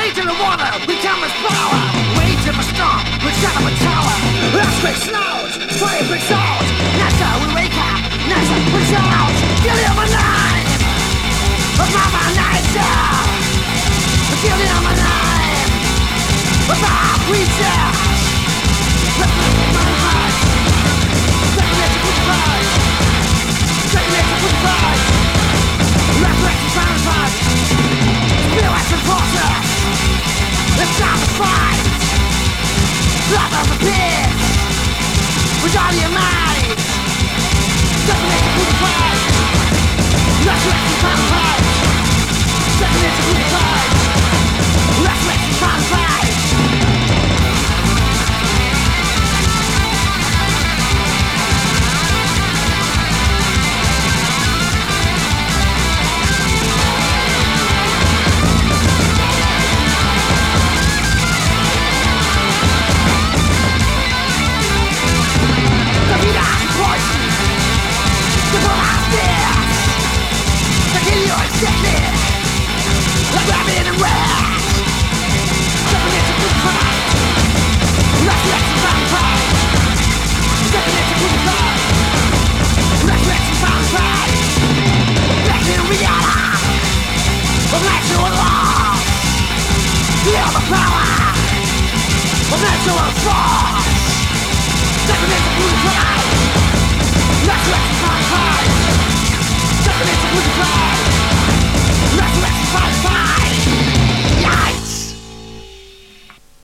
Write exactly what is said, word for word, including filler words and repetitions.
Wade in the water, we come with power. Wade in the storm, we shut up a tower. Earthquake snows, fire breaks out. NASA, we wake up, NASA, we shout. Feel it on my name, of Mama Nisa. Feel it on my name, of our preacher. Resurrection from the past. Resurrection from the past. Resurrection from the past. Resurrection from the past. Spirit and forces. It's time to fight. Blood of the pit. With all your might. Resurrection from the past. Resurrection from the past. Resurrection from the past. Resurrection from the past. Definition of the